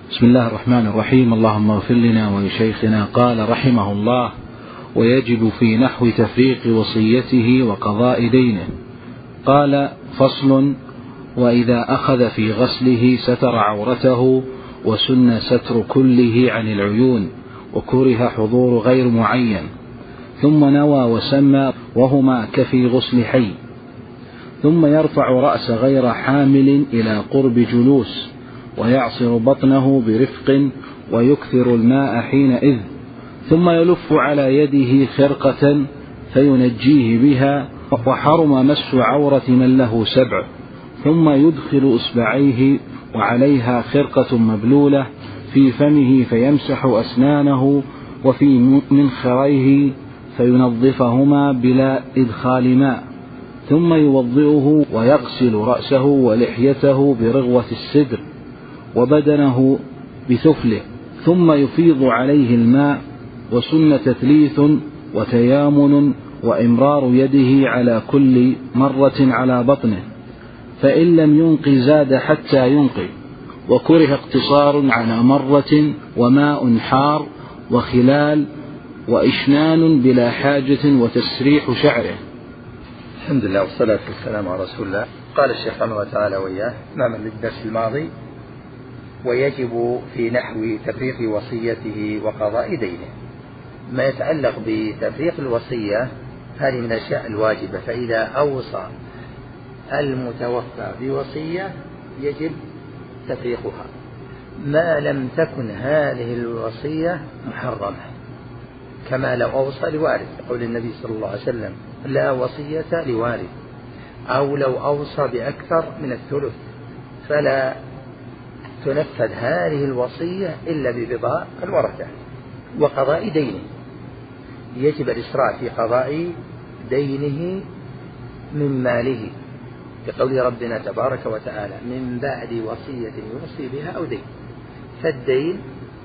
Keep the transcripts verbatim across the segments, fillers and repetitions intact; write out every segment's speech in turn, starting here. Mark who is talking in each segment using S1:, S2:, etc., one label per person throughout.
S1: بسم الله الرحمن الرحيم. اللهم اغفر لنا ولشيخنا. قال رحمه الله: ويجب في نحو تفريق وصيته وقضاء دينه. قال: فصل: وإذا أخذ في غسله ستر عورته، وسن ستر كله عن العيون، وكره حضور غير معين، ثم نوى وسمى، وهما كفي غسل حي. ثم يرفع رأس غير حامل إلى قرب جلوس، ويعصر بطنه برفق، ويكثر الماء حينئذ، ثم يلف على يده خرقة فينجيه بها. وحرم مس عورة من له سبع، ثم يدخل إصبعيه وعليها خرقة مبلولة في فمه فيمسح أسنانه وفي منخريه فينظفهما بلا إدخال ماء، ثم يوضئه ويغسل رأسه ولحيته برغوة السدر، وبدنه بثفله، ثم يفيض عليه الماء. وسن تثليث وتيامن وإمرار يده على كل مرة على بطنه، فإن لم ينق زاد حتى ينقي. وكره اقتصار على مرة، وماء حار، وخلال، وإشنان بلا حاجة، وتسريح شعره.
S2: الحمد لله والصلاة والسلام على رسول الله. قال الشيخ رحمه الله تعالى وإياه أمام الدرس الماضي: ويجب في نحو تفريق وصيته وقضاء دينه. ما يتعلق بتفريق الوصية هذه من الأشياء الواجبة، فإذا أوصى المتوفى بوصية يجب تفريقها ما لم تكن هذه الوصية محرمة، كما لو أوصى لوارث، قول النبي صلى الله عليه وسلم: لا وصية لوارث، أو لو أوصى بأكثر من الثلث فلا تنفذ هذه الوصية إلا برضا الورثة. وقضاء دينه يجب الإسراع في قضاء دينه من ماله، بقول ربنا تبارك وتعالى: من بعد وصية يوصي بها أو دين. فالدين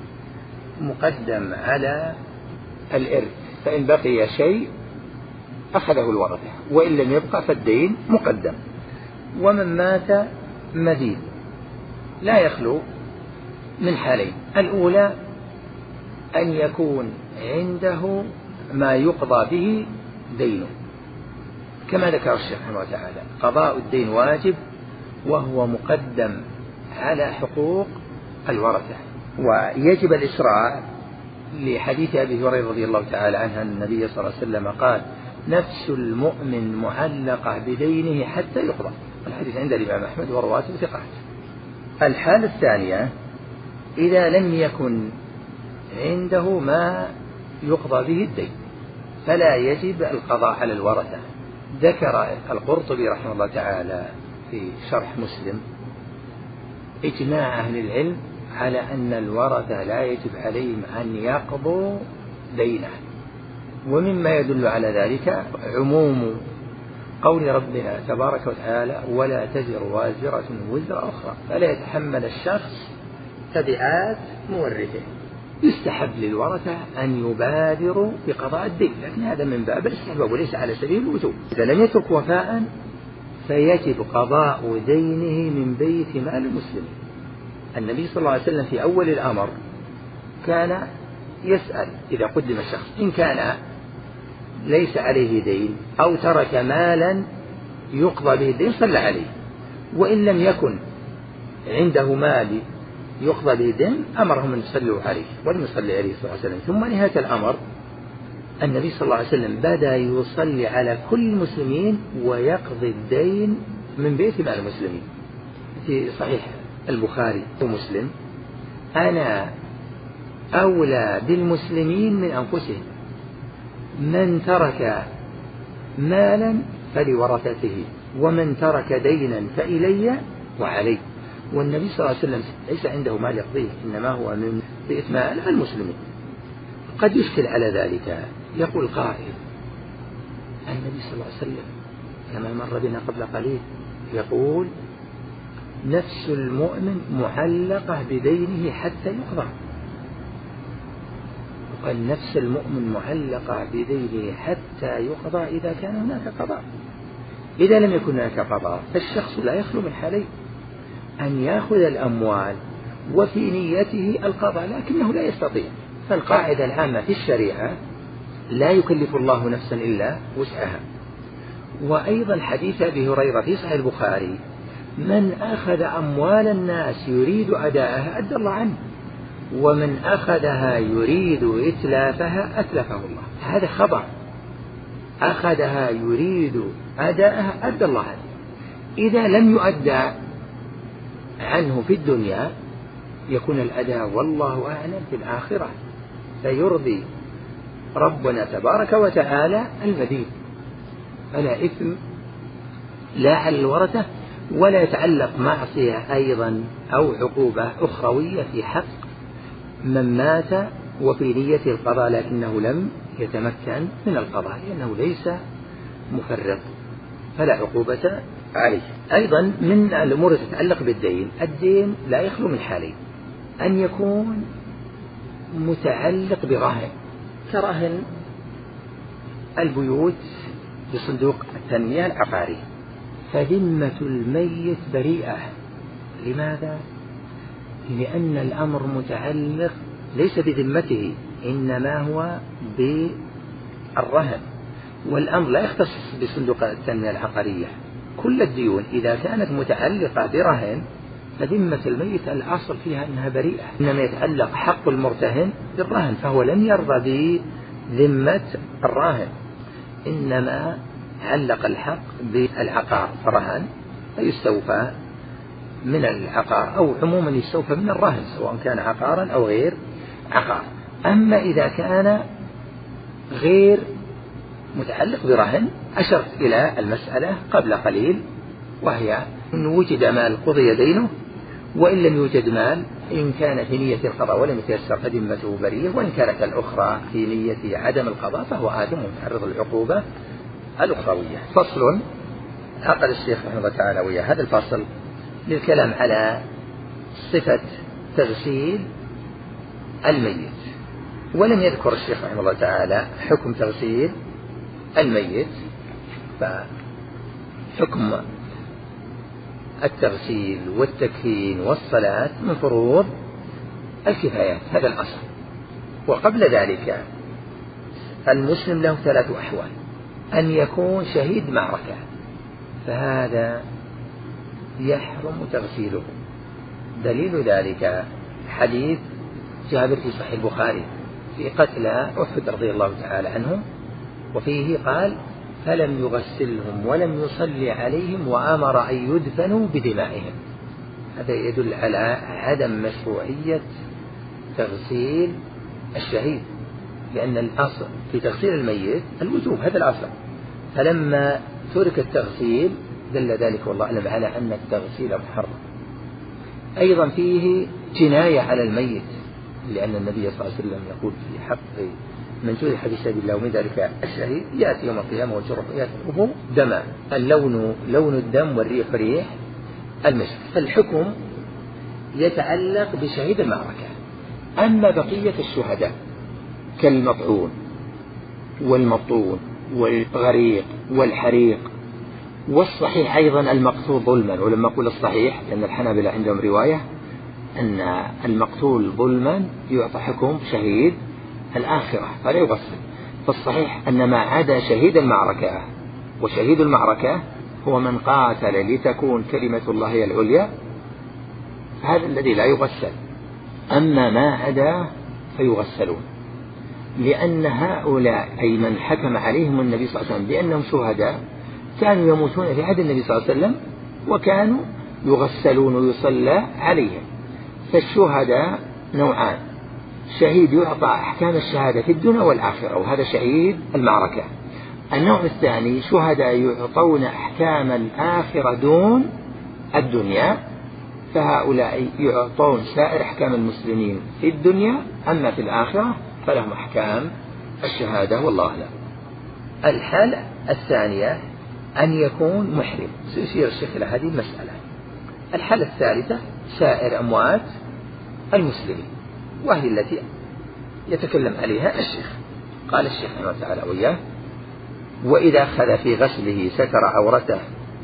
S2: مقدم على الإرث، فإن بقي شيء أخذه الورثة، وإن لم يبقى فالدين مقدم. ومن مات مدين لا يخلو من حالين: الأولى أن يكون عنده ما يقضى به دينه، كما ذكر الشيخ رحمه الله تعالى: قضاء الدين واجب وهو مقدم على حقوق الورثة. ويجب الإسراع لحديث أبي هريرة رضي الله تعالى عنه أن النبي صلى الله عليه وسلم قال: نفس المؤمن معلقة بدينه حتى يقضى. الحديث عند الإمام أحمد ورواته ثقات. الحالة الثانية: إذا لم يكن عنده ما يقضى به الدين فلا يجب القضاء على الورثة. ذكر القرطبي رحمه الله تعالى في شرح مسلم إجماع أهل العلم على أن الورثة لا يجب عليهم أن يقضوا دينه. ومما يدل على ذلك عموم قول ربنا تبارك وتعالى: ولا تزر وازرة وزر أخرى، فلا يتحمل الشخص تبعات مورثه. يستحب للورثة أن يبادروا بقضاء الدين، لكن هذا من باب الاستحباب وليس على سبيل الوجوب. إذا لم يترك وفاء فيجب قضاء دينه من بيت مال المسلمين. النبي صلى الله عليه وسلم في أول الأمر كان يسأل إذا قدم الشخص إن كان ليس عليه دين أو ترك مالا يقضى به الدين صلى عليه، وإن لم يكن عنده مال يقضى به الدين أمرهم أن يصلوا عليه ولم يصلي عليه صلى الله عليه وسلم. ثم نهاية الأمر النبي صلى الله عليه وسلم بدأ يصلي على كل المسلمين ويقضي الدين من بيت مال المسلمين. في صحيح البخاري ومسلم: أنا أولى بالمسلمين من أنفسهم، من ترك مالا فلورثته، ومن ترك دينا فإلي وعلي. والنبي صلى الله عليه وسلم ليس عنده مال يقضيه، إنما هو من بيت مال المسلمين. قد يشكل على ذلك، يقول قائل: النبي صلى الله عليه وسلم كما مر بنا قبل قليل يقول: نفس المؤمن معلقة بدينه حتى يقضى. وقال: نفس المؤمن معلقة بدينه حتى يقضى إذا كان هناك قضاء. إذا لم يكن هناك قضاء فالشخص لا يخلو من حالين: أن يأخذ الأموال وفي نيته القضاء لكنه لا يستطيع. فالقاعدة العامة في الشريعة لا يكلف الله نفسا إلا وسعها. وأيضا حديث أبي هريرة في صحيح البخاري: من أخذ أموال الناس يريد أداءها أدى الله عنه، ومن أخذها يريد إتلافها أتلفه الله. هذا خبر، أخذها يريد أداءها أدى الله عنه. إذا لم يؤدى عنه في الدنيا يكون الأداء والله أعلم في الآخرة، فيرضي ربنا تبارك وتعالى المدين، فلا إثم لا على الورثة، ولا يتعلق معصية أيضا أو عقوبة أخروية في حق من مات وفي نية القضاء لكنه لم يتمكن من القضاء لأنه ليس مفرط، فلا عقوبة عليه. أيضا من الأمور تتعلق بالدين، الدين لا يخلو من حالين: أن يكون متعلق برهن كرهن البيوت بصندوق التنمية العقاري، فذمة الميت بريئة. لماذا؟ لأن الأمر متعلق ليس بذمته، إنما هو بالرهن، والأمر لا يختص بصندوق التنمية العقارية. كل الديون إذا كانت متعلقة برهن فذمة الميت الأصل فيها أنها بريئة، إنما يتعلق حق المرتهن بالرهن، فهو لم يرضى بذمة الراهن، إنما علق الحق بالعقار فرهن فيستوفى من العقار، أو عموما يستوفى من الرهن سواء كان عقارا أو غير عقار. أما إذا كان غير متعلق برهن أشرت إلى المسألة قبل قليل، وهي إن وجد مال قضي دينه، وإن لم يوجد مال إن كان في نية القضاء ولم يتيسر فذمته بريئة، وإن كانت الأخرى في نية عدم القضاء فهو آثم ومتعرض للعقوبة الأخروية. فصل عقد الشيخ رحمه الله تعالى ويا هذا الفصل للكلام على صفة تغسيل الميت، ولم يذكر الشيخ رحمه الله تعالى حكم تغسيل الميت، فحكم التغسيل والتكفين والصلاة من فروض الكفايات، هذا الأصل. وقبل ذلك المسلم له ثلاث أحوال: أن يكون شهيد معركة، فهذا يحرم تغسيله. دليل ذلك حديث جابر في صحيح البخاري في قتلى أحد رضي الله تعالى عنهم، وفيه قال: فلم يغسلهم ولم يصلي عليهم وأمر أن يدفنوا بدمائهم. هذا يدل على عدم مشروعية تغسيل الشهيد، لأن الأصل في تغسيل الميت الوجوب، هذا الأصل، فلما ترك التغسيل دل ذلك والله أعلم على أن التغسيل محرم. أيضا فيه جناية على الميت، لأن النبي صلى الله عليه وسلم يقول في حق من جرح في سبيل الله ومن ذلك الشهيد يأتي يوم القيامة والجرح يأتيه دما، اللون لون الدم والريح ريح المسك. فالحكم يتعلق بشهيد المعركة. أما بقية الشهداء كالمطعون والمطون والغريق والحريق والصحيح أيضا المقتول ظلما، ولما أقول الصحيح لأن الحنابلة عندهم رواية أن المقتول ظلما يعطى حكم شهيد الآخرة فلا يغسل. فالصحيح أن ما عدا شهيد المعركة، وشهيد المعركة هو من قاتل لتكون كلمة الله هي العليا، هذا الذي لا يغسل. أما ما عدا فيغسلون، لأن هؤلاء أي من حكم عليهم النبي صلى الله عليه وسلم بأنهم شهداء كانوا يموتون في عهد النبي صلى الله عليه وسلم وكانوا يغسلون ويصلى عليهم. فالشهداء نوعان: شهيد يعطى أحكام الشهادة في الدنيا والآخرة، وهذا شهيد المعركة. النوع الثاني شهداء يعطون أحكام الآخرة دون الدنيا، فهؤلاء يعطون سائر أحكام المسلمين في الدنيا، أما في الآخرة فلهم أحكام الشهادة والله أعلم. الحالة الثانية أن يكون محرم، سيشير الشيخ إلى هذه المسألة. الحالة الثالثة سائر أموات المسلمين، وهي التي يتكلم عليها الشيخ. قال الشيخ رحمه الله تعالى وإياه: وإذا أخذ في غسله ستر عورته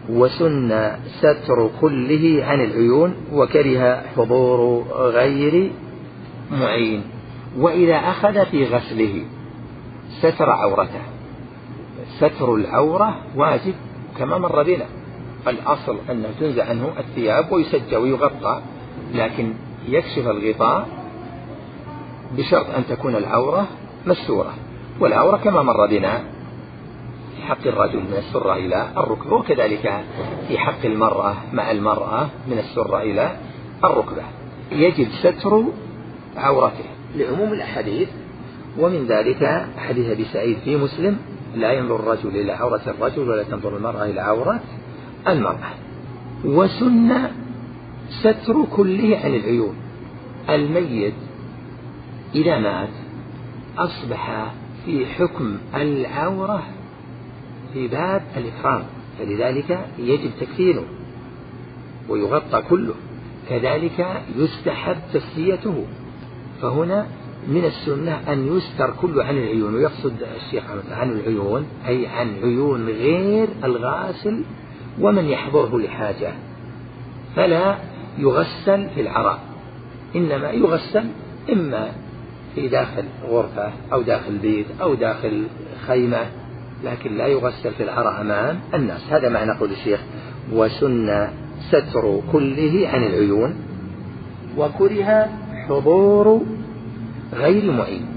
S2: وسن ستر كله عن العيون وكره حضور غير معين. وإذا أخذ في غسله ستر عورته، ستر العورة واجب كما مر بنا، الأصل أنه تنزع عنه الثياب ويسجى ويغطى، لكن يكشف الغطاء بشرط أن تكون العورة مستورة، والعورة كما مر بنا في حق الرجل من السرة إلى الركبة، وكذلك في حق المرأة مع المرأة من السرة إلى الركبة. يجب ستر عورته لعموم الأحاديث، ومن ذلك حديث أبي سعيد في مسلم: لا ينظر الرجل إلى عورة الرجل ولا تنظر المرأة إلى عورة المرأة. وسن ستر كله عن العيون. الميت إذا مات أصبح في حكم العورة في باب الإكرام، فلذلك يجب تكفينه ويغطى كله، كذلك يستحب تسليته. فهنا من السنة أن يستر كله عن العيون، ويقصد الشيخ عن العيون أي عن عيون غير الغاسل ومن يحضره لحاجة، فلا يغسل في العراء، إنما يغسل إما في داخل غرفة أو داخل بيت أو داخل خيمة، لكن لا يغسل في العراء أمام الناس. هذا معنى قول الشيخ: وسن ستر كله عن العيون وكره حضور غير معين.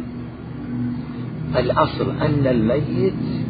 S2: الأصل أن الميت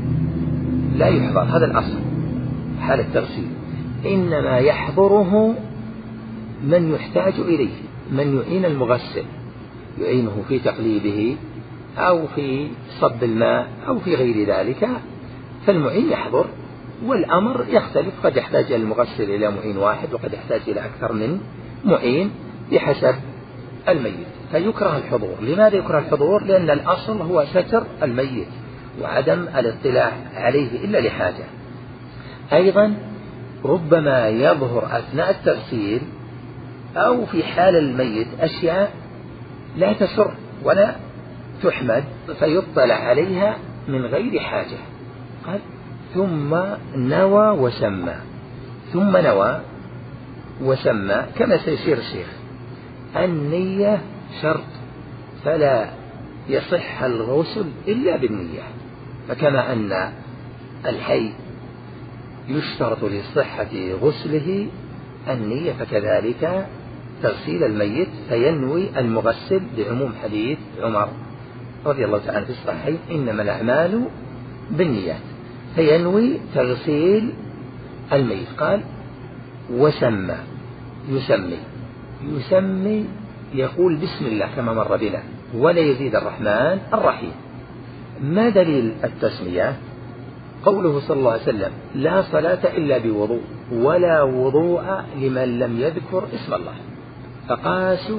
S2: لا يحضر، هذا الأصل حال التغسيل، إنما يحضره من يحتاج إليه، من يعين المغسل، يعينه في تقليبه أو في صب الماء أو في غير ذلك، فالمعين يحضر. والأمر يختلف، قد يحتاج المغسل إلى معين واحد وقد يحتاج إلى أكثر من معين بحسب الميت، فيكره الحضور. لماذا يكره الحضور؟ لأن الأصل هو ستر الميت وعدم الاطلاع عليه إلا لحاجة. أيضا ربما يظهر أثناء التغسيل أو في حال الميت أشياء لا تسر ولا تحمد فيطلع عليها من غير حاجة. قال: ثم نوى وسمى، ثم نوى وسمى كما سيشير الشيخ. النية شرط، فلا يصح الغسل إلا بالنية، فكما أن الحي يشترط لصحة غسله النية، فكذلك تغسيل الميت فينوي المغسل بعموم حديث عمر رضي الله تعالى في الصحيح: إنما الأعمال بالنيات، فينوي تغسيل الميت. قال: وسمى، يسمي، يسمي يقول بسم الله كما مر بنا، ولا يزيد الرحمن الرحيم. ما دليل التسمية؟ قوله صلى الله عليه وسلم: لا صلاة إلا بوضوء ولا وضوء لمن لم يذكر اسم الله. فقاسوا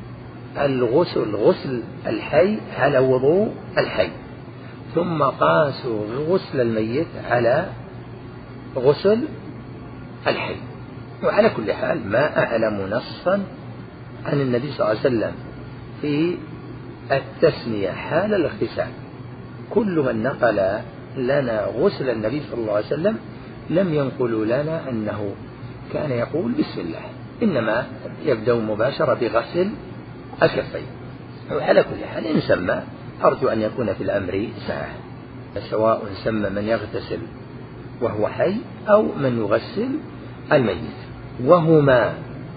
S2: الغسل غسل الحي على وضوء الحي، ثم قاسوا غسل الميت على غسل الحي. وعلى كل حال ما أعلم نصا عن النبي صلى الله عليه وسلم في التسمية حال الاغتسال. كل من نقل لنا غسل النبي صلى الله عليه وسلم لم ينقلوا لنا أنه كان يقول بسم الله، إنما يبدأ مباشرة بغسل الكفين. وعلى كل حال إن سمى أرجو أن يكون في الأمر ساعة، سواء سمى من يغتسل وهو حي أو من يغسل الميت، وهما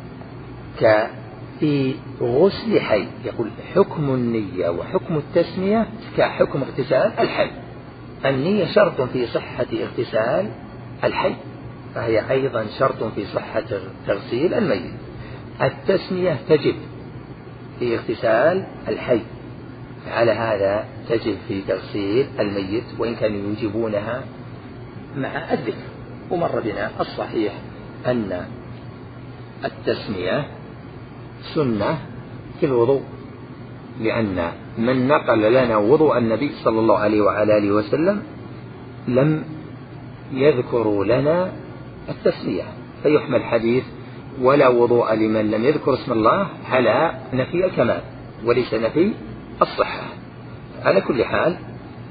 S2: كفي غسل حي. يقول: حكم النية وحكم التسمية كحكم اغتسال الحي. النية شرط في صحة اغتسال الحي، فهي أيضا شرط في صحة تغسيل الميت. التسمية تجب في اغتسال الحي، على هذا تجب في تغسيل الميت، وإن كانوا يوجبونها مع الذكر. ومر بنا الصحيح أن التسمية سنة في الوضوء، لأن من نقل لنا وضوء النبي صلى الله عليه وعلى آله وسلم لم يذكروا لنا التسمية، فيحمل حديث ولا وضوء لمن لم يذكر اسم الله على نفي الكمال وليس نفي الصحة. على كل حال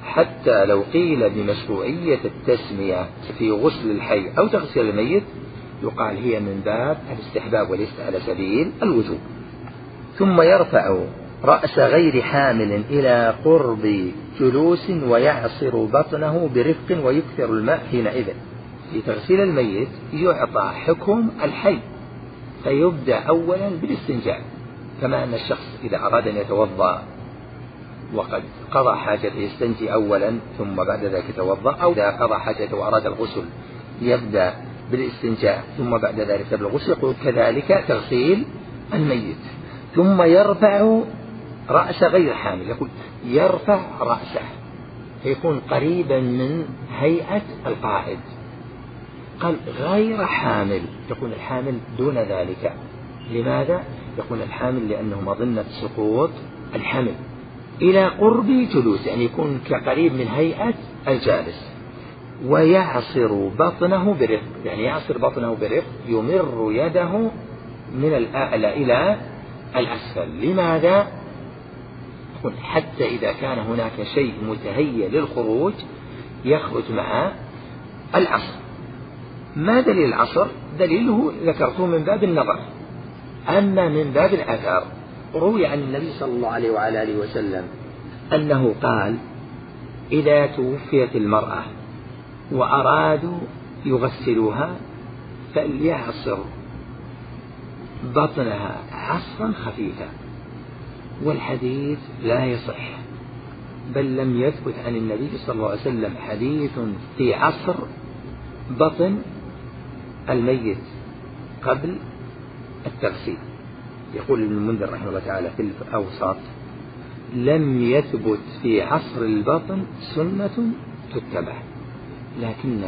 S2: حتى لو قيل بمشروعية التسمية في غسل الحي أو تغسيل الميت يقال هي من باب الاستحباب وليس على سبيل الوجوب. ثم يرفع رأس غير حامل إلى قرب جلوس ويعصر بطنه برفق ويكثر الماء حينئذ. في تغسيل الميت يعطى حكم الحي، فيبدأ أولا بالاستنجاء، كما أن الشخص إذا أراد أن يتوضأ وقد قضى حاجته يستنجي أولا ثم بعد ذلك يتوضأ، أو إذا قضى حاجته وأراد الغسل يبدأ بالاستنجاء ثم بعد ذلك بالغسل. يقول كذلك تغسيل الميت. ثم يرفع رأس غير حامل، يقول يرفع رأسه فيكون قريبا من هيئة القائد. قال غير حامل، يكون الحامل دون ذلك. لماذا؟ يكون الحامل لأنه مظنة سقوط الحمل. إلى قرب جلوس يعني يكون كقريب من هيئة الجالس. ويعصر بطنه برفق، يعني يعصر بطنه برفق، يمر يده من الأعلى إلى الأسفل. لماذا؟ حتى إذا كان هناك شيء متهيأ للخروج يخرج مع العصر. ما دليل العصر؟ دليله ذكرته من باب النظر. أما من باب الأثر روي عن النبي صلى الله عليه وعلى آله وسلم أنه قال إذا توفيت المرأة وأرادوا يغسلوها فليعصر بطنها عصرا خفيفا. والحديث لا يصح، بل لم يثبت عن النبي صلى الله عليه وسلم حديث في عصر بطن الميت قبل التغسيل. يقول ابن المنذر رحمه الله تعالى في الأوساط لم يثبت في عصر البطن سنة تتبع، لكن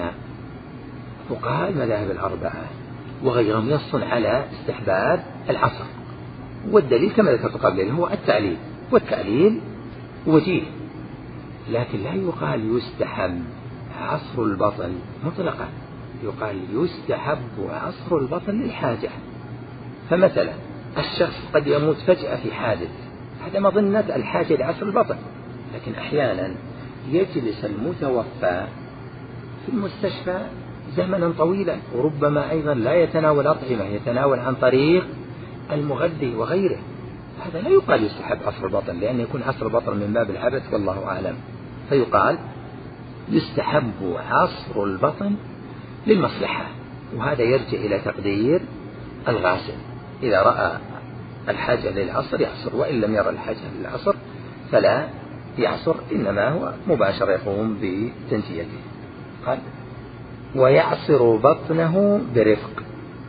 S2: فقهاء المذاهب الأربعة وغيرهم يصل على استحباب العصر. والدليل كما ذكرت قبل هو التعليل، والتعليل وجيه، لكن لا يقال يستحب عصر البطن مطلقا، يقال يستحب عصر البطن للحاجة. فمثلا الشخص قد يموت فجأة في حادث، هذا مظنة الحاجة لعصر البطن، لكن أحيانا يجلس المتوفى في المستشفى زمنا طويلا، وربما أيضا لا يتناول أطعمة، يتناول عن طريق المغذي وغيره. هذا لا يقال يستحب عصر البطن، لأن يكون عصر البطن من باب العبث والله أعلم. فيقال يستحب عصر البطن للمصلحة، وهذا يرجع إلى تقدير الغاسل. إذا رأى الحاجة للعصر يعصر، وإن لم يرى الحاجة للعصر فلا يعصر، إنما هو مباشرة يقوم بتنجيته. قال ويعصر بطنه برفق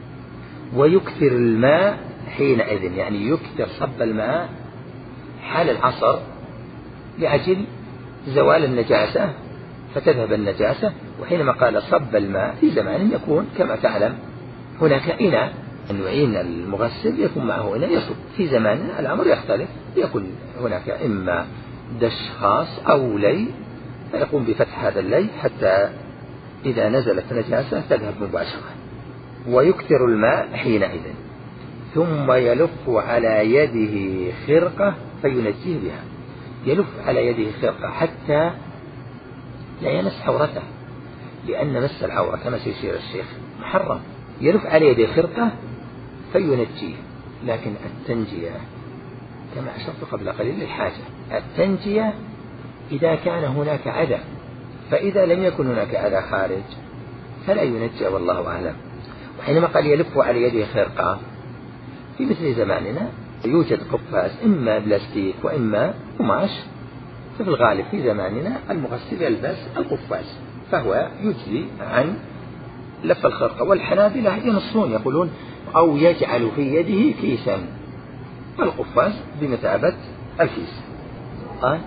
S2: ويكثر الماء حينئذ، يعني يكثر صب الماء حال العصر لأجل زوال النجاسة فتذهب النجاسة. وحينما قال صب الماء في زمان يكون كما تعلم هناك إناء أن يعين المغسل يكون معه إناء يصب. في زمان الأمر يختلف، يكون هناك إما دش خاص أو لي، فيقوم بفتح هذا اللي حتى إذا نزلت نجاسة تذهب مباشرة. ويكثر الماء حينئذ، ثم يلف على يده خرقة فينجيه بها. يلف على يده خرقة حتى لا يمس عورته، لأن مس العورة كما سيشير الشيخ محرم. يلف على يده خرقة فينجيه، لكن التنجية كما أشرت قبل قليل للحاجة. التنجية إذا كان هناك أذى، فإذا لم يكن هناك أذى خارج فلا ينجى والله أعلم. وحينما قال يلف على يده خرقة، في مثل زماننا يوجد قفاز إما بلاستيك وإما قماش، ففي الغالب في زماننا المغسل يلبس القفاز، فهو يجزي عن لف الخرقة. والحنابلة ينصون يقولون أو يجعل في يده كيسا، والقفاز بمثابة الكيس. قال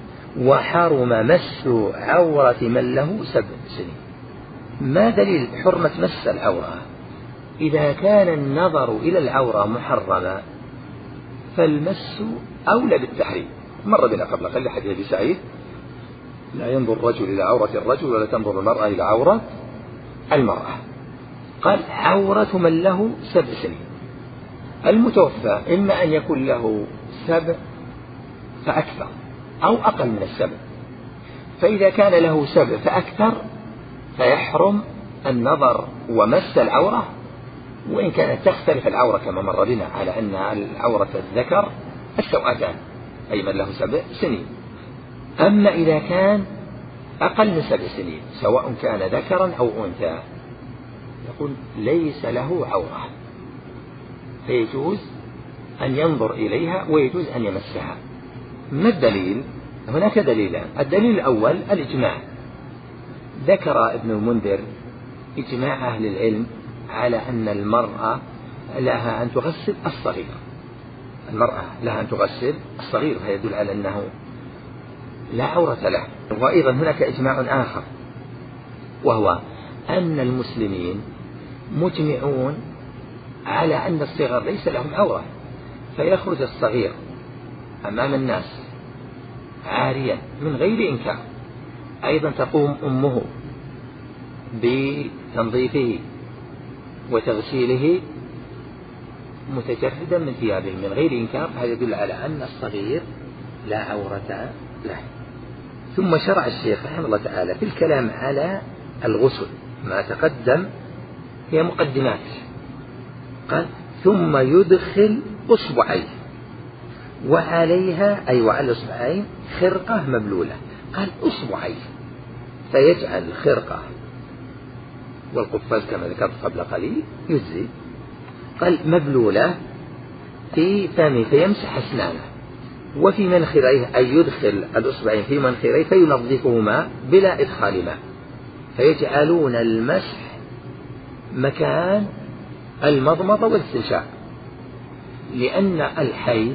S2: وحرم مس عورة من له سبع سنين. ما دليل حرمة مس العورة؟ إذا كان النظر إلى العورة محرما فالمس أولى بالتحريم. مر بنا قبل قليل حديث أبي سعيد لا ينظر الرجل إلى عورة الرجل ولا تنظر المرأة إلى عورة المرأة. قال عورة من له سبع سنين. المتوفى إما أن يكون له سبع فأكثر أو أقل من السبع، فإذا كان له سبع فأكثر فيحرم النظر ومس العورة، وإن كانت تختلف العورة كما مر بنا على أن العورة الذكر السوأتان أي من له سبع سنين. أما إذا كان أقل من سبع سنين سواء كان ذكرا أو أنثى يقول ليس له عورة، فيجوز أن ينظر إليها ويجوز أن يمسها. ما الدليل؟ هناك دليلان. الدليل الأول الإجماع، ذكر ابن المنذر إجماع أهل العلم على أن المرأة لها أن تغسل الصغير، المرأة لها أن تغسل الصغير، فيدل على أنه لا عورة له. وأيضا هناك إجماع آخر وهو أن المسلمين مجمعون على أن الصغار ليس لهم عورة، فيخرج الصغير أمام الناس عاريا من غير إنكار. أيضا تقوم أمه بتنظيفه وتغسيله متجردا من ثيابه من غير إنكار، هذا يدل على أن الصغير لا عورة له. ثم شرع الشيخ رحمه الله تعالى في الكلام على الغسل، ما تقدم هي مقدمات، قال ثم يدخل أصبعيه وعليها أي وعلى الأصبعين خرقة مبلولة، قال أصبعيه، فيجعل الخرقة والقفاز كما ذكرت قبل قليل يجزي، قال مبلولة في فمه فيمسح أسنانه، وفي منخريه أي يدخل الأصبعين في منخريه فينظفهما بلا إدخال ماء، فيجعلون المسح مكان المضمضة والاستنشاق، لأن الحي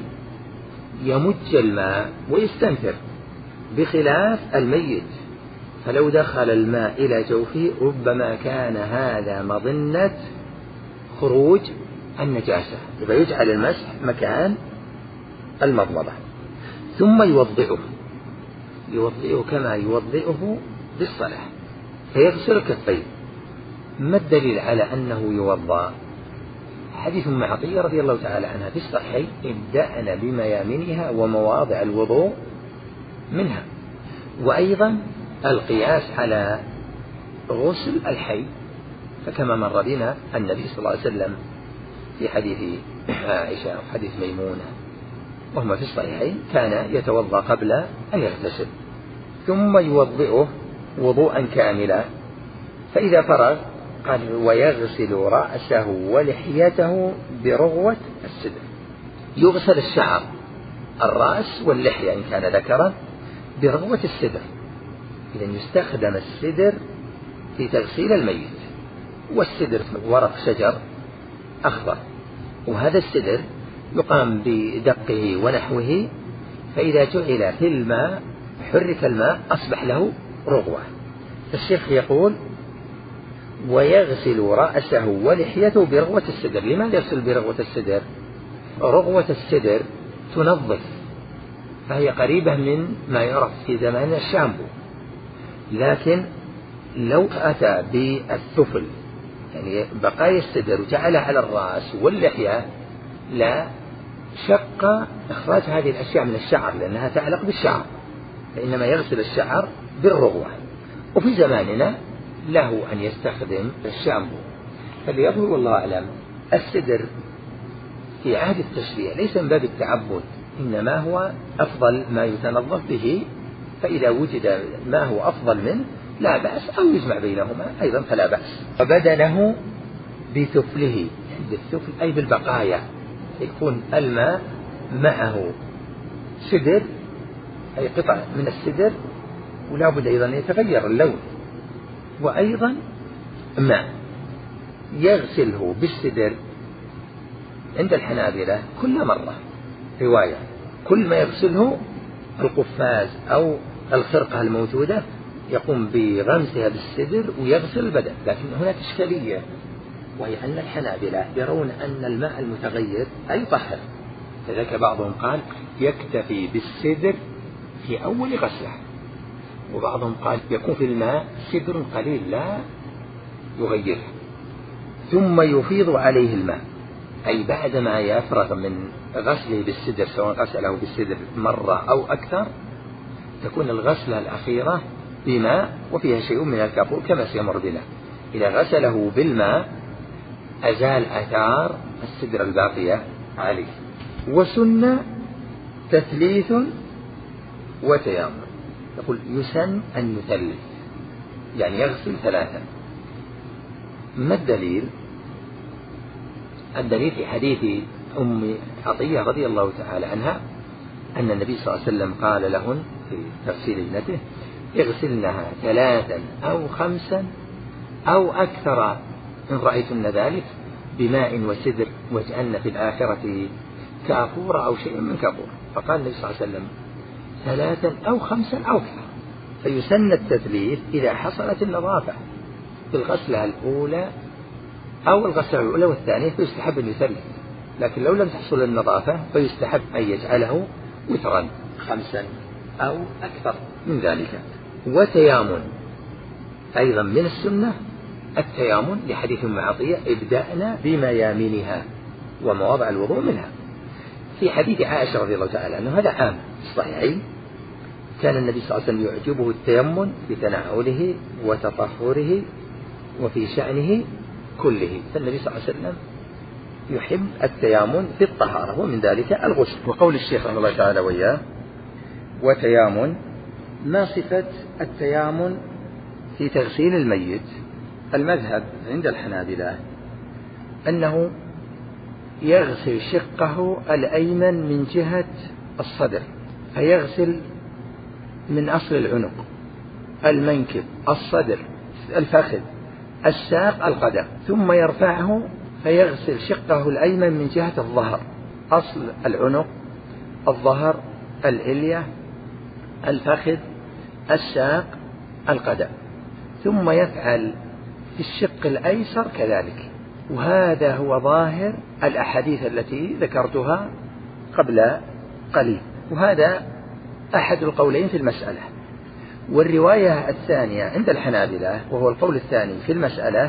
S2: يمج الماء ويستنثر بخلاف الميت، فلو دخل الماء إلى جوفه ربما كان هذا مظنة خروج النجاسة، فيجعل المسح مكان المضمضة. ثم يوضئه يوضئه كما يوضئه بالصلاة، فيغسل كفيه. ما الدليل على أنه يوضأ؟ حديث أم عطية رضي الله تعالى عنها في الصحيح ابدأنا بميامنها ومواضع الوضوء منها. وأيضا القياس على غسل الحي، فكما مر بنا النبي صلى الله عليه وسلم في حديث عائشة وحديث ميمونة وهما في الصحيحين كان يتوضأ قبل أن يغتسل، ثم يوضئه وضوءا كاملا، فإذا فرغ قال ويغسل رأسه ولحيته برغوة السدر. يغسل الشعر الرأس واللحية إن كان ذكرا برغوة السدر، إذن يستخدم السدر في تغسيل الميت، والسدر ورق شجر أخضر، وهذا السدر يقام بدقه ونحوه، فإذا جعل في الماء حرك الماء أصبح له رغوة. الشيخ يقول ويغسل رأسه ولحيته برغوة السدر. لماذا يغسل برغوة السدر؟ رغوة السدر تنظف، فهي قريبة من ما يعرف في زماننا الشامبو، لكن لو أتى بالثفل يعني بقايا السدر وجعلها على الرأس واللحية لا شق إخراج هذه الأشياء من الشعر لأنها تعلق بالشعر، فإنما يغسل الشعر بالرغوة. وفي زماننا له أن يستخدم الشامبو، فليظهر والله أعلم السدر في عهد التشريع ليس من باب التعبد، إنما هو أفضل ما يتنظف به، فإذا وجد ما هو أفضل منه لا بأس، أو يجمع بينهما أيضا فلا بأس. وبدنه بثفله، بالثفل أي بالبقايا، يكون الماء معه سدر أي قطع من السدر، ولا بد أيضا يتغير اللون، وأيضا ماء. يغسله بالسدر عند الحنابلة كل مرة، رواية كل ما يغسله القفاز أو الخرقة الموجودة يقوم بغمسها بالسدر ويغسل البدن. لكن هناك إشكالية، وهي أن الحنابلة يرون أن الماء المتغير لا يطهر، لذلك بعضهم قال يكتفي بالسدر في أول غسله، وبعضهم قال يكون في الماء سدر قليل لا يغيره، ثم يفيض عليه الماء، أي بعدما يفرغ من غسله بالسدر سواء غسله بالسدر مرة أو أكثر تكون الغسلة الأخيرة بماء وفيها شيء من الكافور كما سيمر بنا. إذا غسله بالماء أزال آثار السدر الباقية عليه. وسن تثليث وتيامن، يقول يسن أن يثلث يعني يغسل ثلاثا. ما الدليل؟ الدليل في حديث أم عطية رضي الله تعالى عنها أن النبي صلى الله عليه وسلم قال لهن في تغسيل ابنته اغسلنها ثلاثا أو خمسا أو أكثر إن رأيتن ذلك بماء وسدر واجعلن في الآخرة كافور أو شيء من كافور. فقال النبي صلى الله عليه وسلم ثلاثا أو خمسا أو أكثر. فيسن التثليث إذا حصلت النظافة في الغسلة الأولى أو الغسلة الأولى والثانية فيستحب أن يثلث، لكن لو لم تحصل النظافة فيستحب أن يجعله وترا خمسا أو أكثر من ذلك. وتيامن أيضا من السنة التيامن لحديث أم عطية ابدأنا بميامنها ومواضع الوضوء منها. في حديث عائشة رضي الله تعالى عنه هذا عام الصحيحين كان النبي صلى الله عليه وسلم يعجبه التيمم بتنعله وتطهره وفي شأنه كله، فالنبي صلى الله عليه وسلم يحب التيامن في الطهارة ومن ذلك الغسل. وقول الشيخ رحمه الله تعالى وياه وتيامن ما صفة التيامن في تغسيل الميت؟ المذهب عند الحنابلة أنه يغسل شقه الأيمن من جهة الصدر، فيغسل من أصل العنق المنكب الصدر الفخذ الساق القدم، ثم يرفعه فيغسل شقه الأيمن من جهة الظهر أصل العنق الظهر الإلية الفخذ الساق القدم، ثم يفعل في الشق الأيسر كذلك. وهذا هو ظاهر الأحاديث التي ذكرتها قبل قليل، وهذا أحد القولين في المسألة. والرواية الثانية عند الحنابلة وهو القول الثاني في المسألة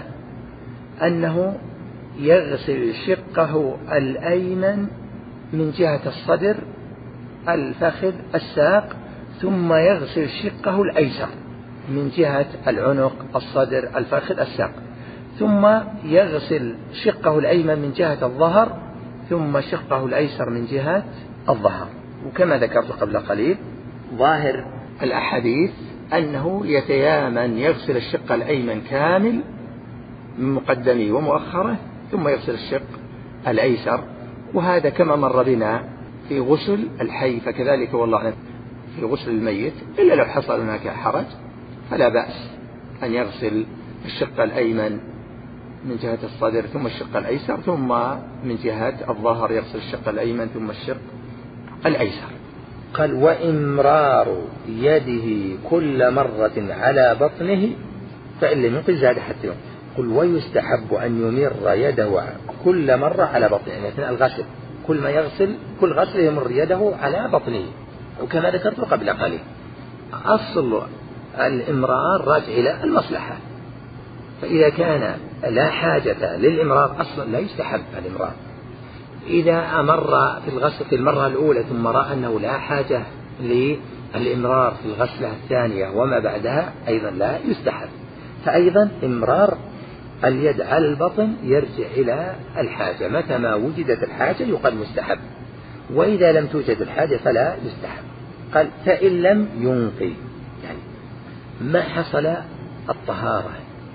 S2: أنه يغسل شقه الأيمن من جهة الصدر الفخذ الساق، ثم يغسل شقه الأيسر من جهة العنق الصدر الفخذ الساق، ثم يغسل شقه الأيمن من جهة الظهر، ثم شقه الأيسر من جهة الظهر. وكما ذكرت قبل قليل ظاهر الأحاديث أنه يتيامن يغسل الشق الأيمن كامل من مقدمه ومؤخره، ثم يغسل الشق الأيسر. وهذا كما مر بنا في غسل الحي فكذلك والله أعلم في غسل الميت، إلا لو حصل هناك حرج فلا بأس أن يغسل الشق الأيمن من جهة الصدر ثم الشق الأيسر، ثم من جهة الظهر يغسل الشق الأيمن ثم الشق الأيسر. قال وإمرار يده كل مرة على بطنه فإن لم ينقل زاد حتى يوم. قل ويستحب أن يمر يده كل مرة على بطنه، يعني أثناء الغسل كل ما يغسل كل غسل يمر يده على بطنه، وكما ذكرت قبل قليل أصل الإمرار راجع إلى المصلحة، فإذا كان لا حاجة للإمرار أصلا لا يستحب الإمرار. إذا أمر في الغسل في المرة الأولى ثم رأى أنه لا حاجة للإمرار في الغسلة الثانية وما بعدها أيضا لا يستحب. فأيضا إمرار اليد على البطن يرجع إلى الحاجة، متى ما وجدت الحاجة يقال مستحب، وإذا لم توجد الحاجة فلا يستحب. قال فإن لم ينقي، يعني ما حصل الطهارة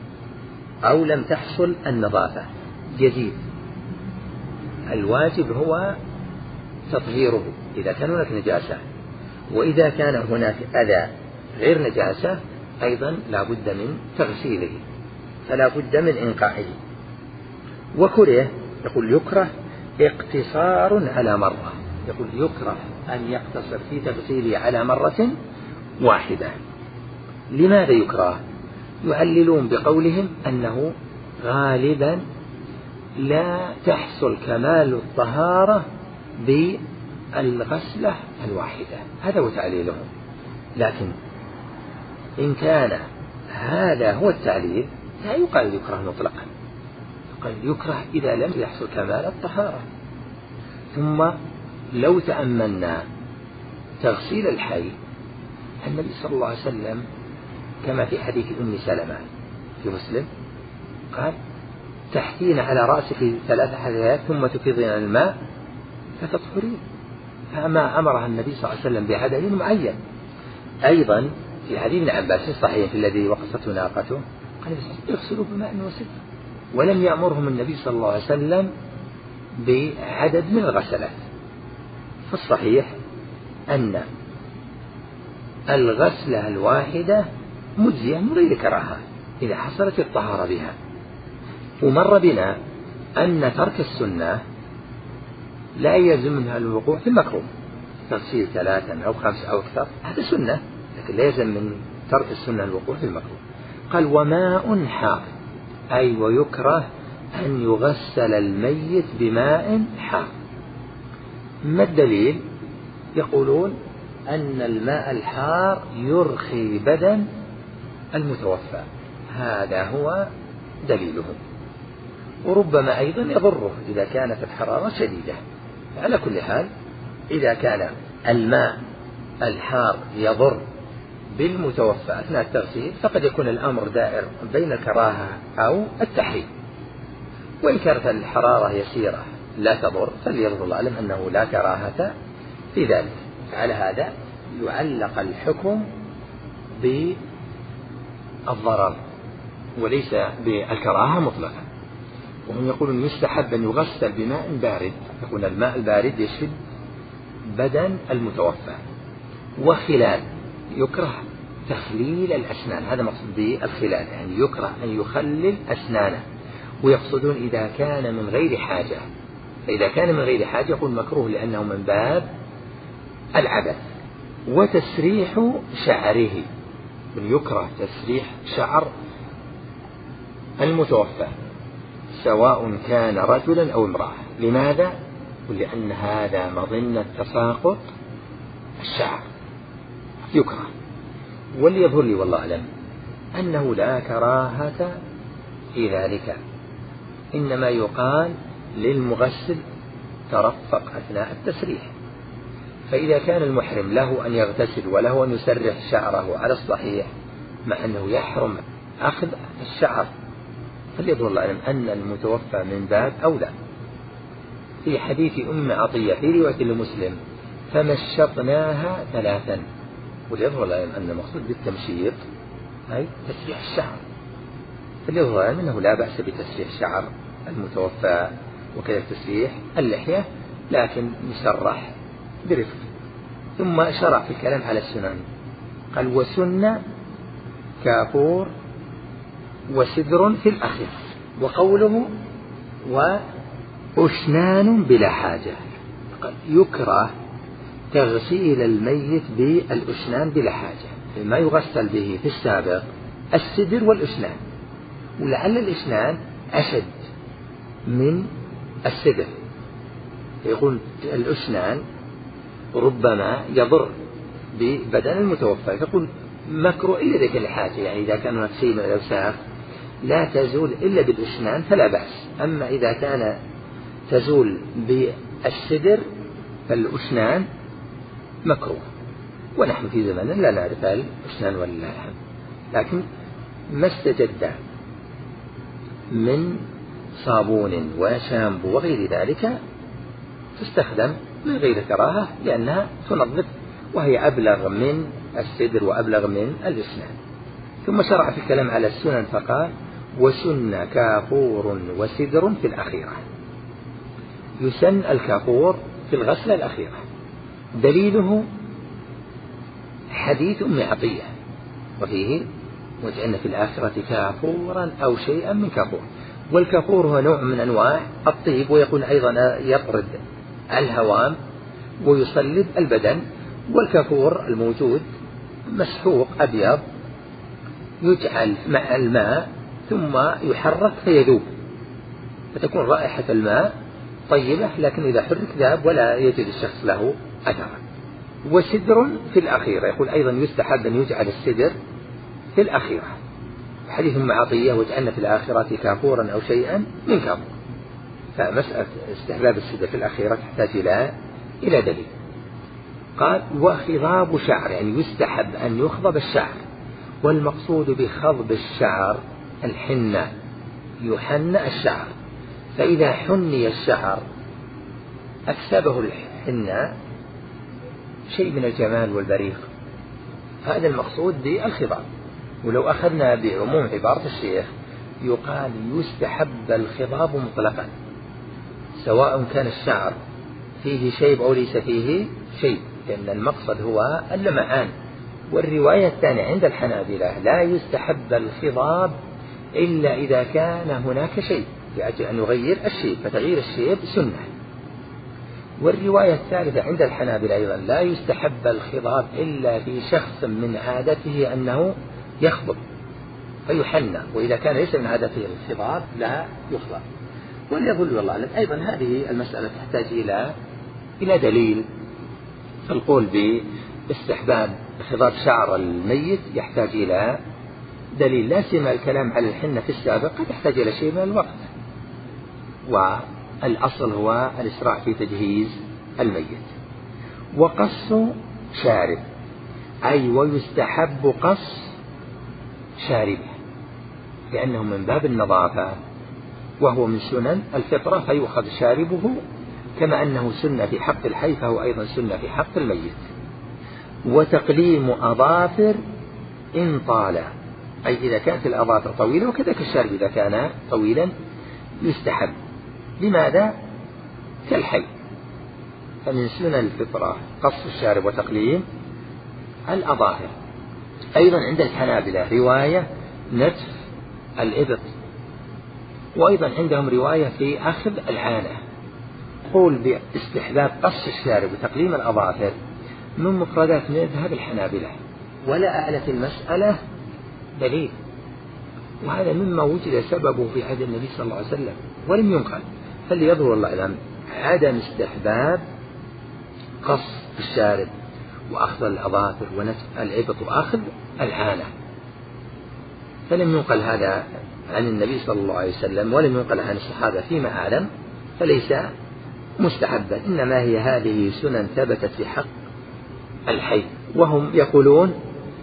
S2: أو لم تحصل النظافة يزيد، الواجب هو تطهيره إذا كان هناك نجاسة، وإذا كان هناك أذى غير نجاسة أيضا لا بد من تغسيله، فلا بد من إنقاعه. وكره يقول يكره اقتصار على مرة، يقول يكره أن يقتصر في تغسيله على مرة واحدة. لماذا يكره؟ يعللون بقولهم أنه غالبا لا تحصل كمال الطهارة بالغسلة الواحدة، هذا هو تعليلهم. لكن إن كان هذا هو التعليل لا يقال يكره مطلقا، يقال يكره إذا لم يحصل كمال الطهارة. ثم لو تأملنا تغسيل الحي، النبي صلى الله عليه وسلم كما في حديث أم سلمة في مسلم قال تحتين على رأسك ثلاث حذيات ثم تفيضين الماء فتطهرين، فما أمرها النبي صلى الله عليه وسلم بعدد معين. أيضا في حديث ابن عباس الصحيح الذي وقصته ناقته قال اغسلوا بماء وسدر، ولم يأمرهم النبي صلى الله عليه وسلم بعدد من الغسلات. فالصحيح أن الغسلة الواحدة مجزية من غير كراهة إذا حصلت الطهارة بها. ومر بنا أن ترك السنة لا يلزم منها الوقوع في المكروه، تغسيل ثلاثا أو خمس أو أكثر هذا سنة، لكن لا يلزم من ترك السنة الوقوع في المكروه. قال وماء حار، أي ويكره أن يغسل الميت بماء حار. ما الدليل؟ يقولون أن الماء الحار يرخي بدن المتوفى، هذا هو دليله. وربما أيضا يضره إذا كانت الحرارة شديدة. على كل حال إذا كان الماء الحار يضر بالمتوفى أثناء التغسيل فقد يكون الأمر دائر بين الكراهة أو التحريم. وإن كانت الحرارة يسيرة لا تضر فليظهر العلم أنه لا كراهة في ذلك. على هذا يعلق الحكم بالضرر وليس بالكراهة مطلقا. وهم يقولون يستحب أن يغسل بماء بارد، يكون الماء البارد يشد بدن المتوفى. وخلال يكره تخليل الأسنان، هذا مقصود بالخلال، يعني يكره أن يخلل أسنانه. ويقصدون إذا كان من غير حاجة، فإذا كان من غير حاجة يقول مكروه لأنه من باب العبث. وتسريح شعره، يكره تسريح شعر المتوفى سواء كان رجلا أو امرأة. لماذا؟ لأن هذا مظنة تساقط الشعر يكره. وليظهر لي والله أعلم أنه لا كراهة في ذلك، إنما يقال للمغسل ترفق أثناء التسريح. فإذا كان المحرم له أن يغتسل وله أن يسرح شعره على الصحيح مع أنه يحرم أخذ الشعر، فليظهر الله أعلم أن المتوفى من باب أولى. في حديث أم عطية في رواية لمسلم فمشطناها ثلاثا، وليظهر الله أعلم أن المقصود بالتمشيط أي تسريح الشعر، فليظهر الله أعلم أنه لا بأس بتسريح شعر المتوفى وكذا تسريح اللحية، لكن يسرح برفق. ثم شرع في الكلام على السنن قال وسن كافور وسدر في الأخير. وقوله وأسنان بلا حاجة، قال يكره تغسيل الميت بالأسنان بلا حاجة، ما يغسل به في السابق السدر والأسنان، ولعل الأسنان أشد من السدر. يقول الأسنان ربما يضر ببدن المتوفى، يقول مكروه إلا ذلك الحاجة، يعني إذا كان مكسي من الأوساخ لا تزول إلا بالأسنان فلا بأس. أما إذا كان تزول بالسدر فالأسنان مكروه. ونحن في زماننا لا نعرف الأسنان ولله الحمد، لكن ما استجد من صابون وشامبو وغير ذلك تستخدم من غير كراهة لأنها تنظف وهي أبلغ من السدر وأبلغ من الأسنان. ثم شرع في الكلام على السنن فقال وسن كافور وسدر في الأخيرة. يسن الكافور في الغسلة الأخيرة، دليله حديث أم عطية وفيه وجعلنا في الآخرة كافورا أو شيئا من كافور. والكافور هو نوع من أنواع الطيب، ويكون أيضا يطرد الهوام ويصلب البدن. والكافور الموجود مسحوق أبيض يجعل مع الماء ثم يحرك فيذوب، فتكون رائحة الماء طيبة، لكن إذا حرك ذاب ولا يجد الشخص له أثرا. وسدر في الأخيرة، يقول أيضا يستحب أن يجعل السدر في الأخيرة، حديث أم عطية وجعلنا في الآخرة كافورا أو شيئا من كافور. فمسألة استحباب السدر في الأخيرة تحتاج إلى إلى دليل. قال وخضاب شعر، يعني يستحب أن يخضب الشعر والمقصود بخضب الشعر الحنة، يحنى الشعر، فإذا حني الشعر أكسبه الحنة شيء من الجمال والبريق، هذا المقصود بالخضاب. ولو أخذنا بعموم عبارة الشيخ يقال يستحب الخضاب مطلقا، سواء كان الشعر فيه شيب أو ليس فيه شيب، لأن المقصد هو اللمعان. والرواية الثانية عند الحنابلة لا يستحب الخضاب إلا إذا كان هناك شيء لأجل أن يغير الشيب، فتغيير الشيب سنة. والرواية الثالثة عند الحنابلة أيضا لا يستحب الخضاب إلا في شخص من عادته أنه يخضب فيحنى، وإذا كان ليس من عادته الخضاب لا يخضب. وليظل والله أعلم أيضا هذه المسألة تحتاج إلى إلى دليل. فالقول باستحباب خضاب شعر الميت يحتاج إلى دليل، لا سيما الكلام على الحنة في السابق قد يحتاج إلى شيء من الوقت، والأصل هو الإسراع في تجهيز الميت. وقص شارب، أي ويستحب قص شاربه لأنه من باب النظافة وهو من سنن الفطرة، فيؤخذ شاربه، كما أنه سنة في حق الحي فهو أيضا سنة في حق الميت. وتقليم أظافر إن طال، أي إذا كانت الأظافر طويلة، وكذلك الشارب إذا كان طويلا يستحب. لماذا؟ كالحي، فمن سنن الفطرة قص الشارب وتقليم الأظافر. أيضا عند الحنابلة رواية نتف الإبط، وأيضا عندهم رواية في أخذ العانة. قول باستحباب قص الشارب وتقليم الأظافر من مفردات مذهب الحنابلة، ولا أعلى في المسألة دليل، وهذا مما وجد سببه في عهد النبي صلى الله عليه وسلم ولم ينقل. فليظهر الله أعلم عدم استحباب قص الشارب وأخذ الأظافر ونتف الإبط وأخذ العانة، فلم ينقل هذا عن النبي صلى الله عليه وسلم ولم ينقل عن الصحابة فيما أعلم، فليس مستحبا، إنما هي هذه سنن ثبتت في حق الحي. وهم يقولون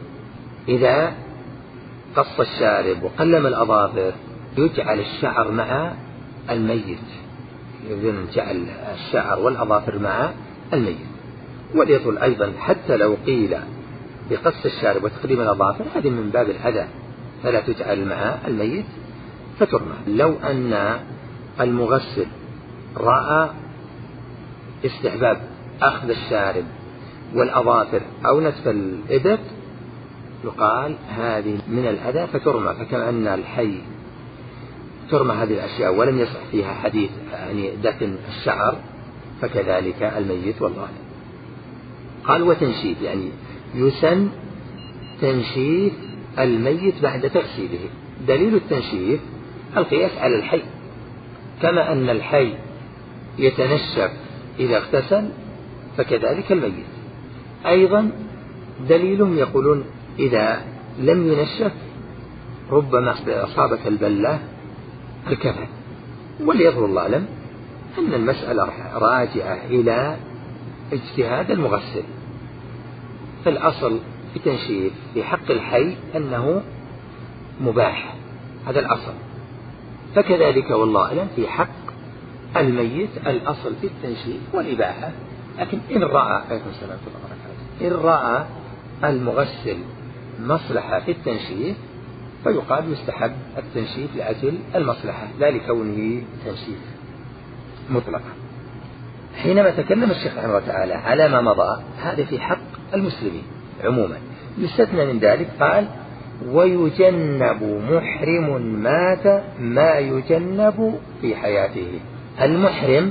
S2: إذا قص الشارب وقلم الأظافر يجعل الشعر مع الميت، يريدون جعل الشعر والأظافر مع الميت. وليطل أيضا حتى لو قيل بقص الشارب وتقليم الأظافر هذه من باب الأذى فلا تجعل مع الميت فترمى. لو أن المغسل رأى استحباب أخذ الشارب والأظافر أو نتف الإبط يقال هذه من الأذى فترمى، فكما أن الحي ترمى هذه الأشياء ولم يصح فيها حديث يعني دفن الشعر فكذلك الميت والله. قال وتنشيف، يعني يسن تنشيف الميت بعد تغسيله. دليل التنشيف القياس على الحي، كما أن الحي يتنشف إذا اغتسل فكذلك الميت. أيضا دليلهم يقولون إذا لم ينشف ربما أصابت البلة الكفن. وليظهر الله أعلم أن المسألة راجعة إلى اجتهاد المغسل، فالأصل في التنشيف في حق الحي أنه مباح، هذا الأصل، فكذلك والله أعلم في حق الميت الأصل في التنشيف والإباحة. لكن إن رأى إن رأى المغسل مصلحة في التنشيف فيقال يستحب التنشيف لأجل المصلحة لا لكونه تنشيف مطلقا. حينما تكلم الشيخ رحمه الله تعالى على ما مضى هذا في حق المسلمين عموما، يستثنى من ذلك قال ويجنب محرم مات ما يجنب في حياته. المحرم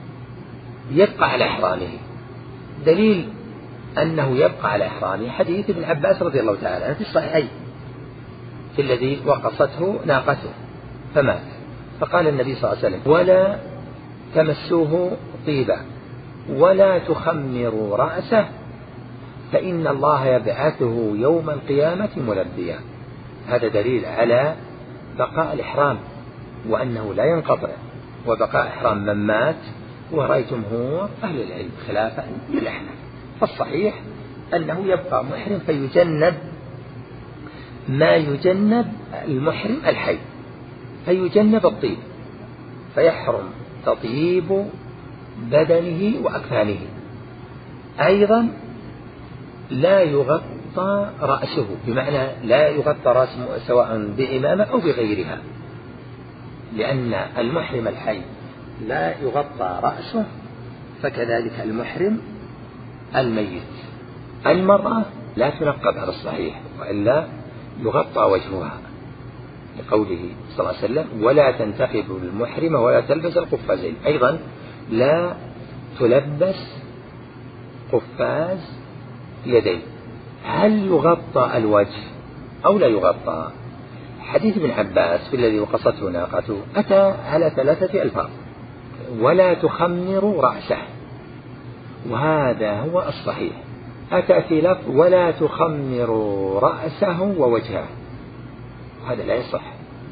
S2: يبقى على إحرامه، دليل أنه يبقى على إحرامه حديث ابن عباس رضي الله تعالى عنه في الصحيحين في الذي وقصته ناقته فمات، فقال النبي صلى الله عليه وسلم ولا تمسوه طيبا ولا تخمروا رأسه فإن الله يبعثه يوم القيامة ملبيا. هذا دليل على بقاء الإحرام وأنه لا ينقطع، وبقاء إحرام من مات ورأي جمهور أهل العلم خلافا للأحناف. فالصحيح أنه يبقى محرم فيجنب ما يجنب المحرم الحي، فيجنب الطيب، فيحرم تطيب بدنه وأكفانه. أيضا لا يغطى رأسه، بمعنى لا يغطى رأسه سواء بإمامة أو بغيرها، لأن المحرم الحي لا يغطى رأسه، فكذلك المحرم الميت. المرأة لا تنقب على الصحيح، وإلا يغطى وجهها، لقوله صلى الله عليه وسلم: ولا تنتقب المحرمة ولا تلبس القفازين. أيضا لا تلبس قفاز يدين. هل يغطى الوجه أو لا يغطى؟ حديث ابن عباس في الذي وقصته ناقته أتى على ثلاثة ألفاظ: ولا تخمر رأسه، وهذا هو الصحيح. أتى في لفظ ولا تخمر رأسه ووجهه، هذا لا يصح.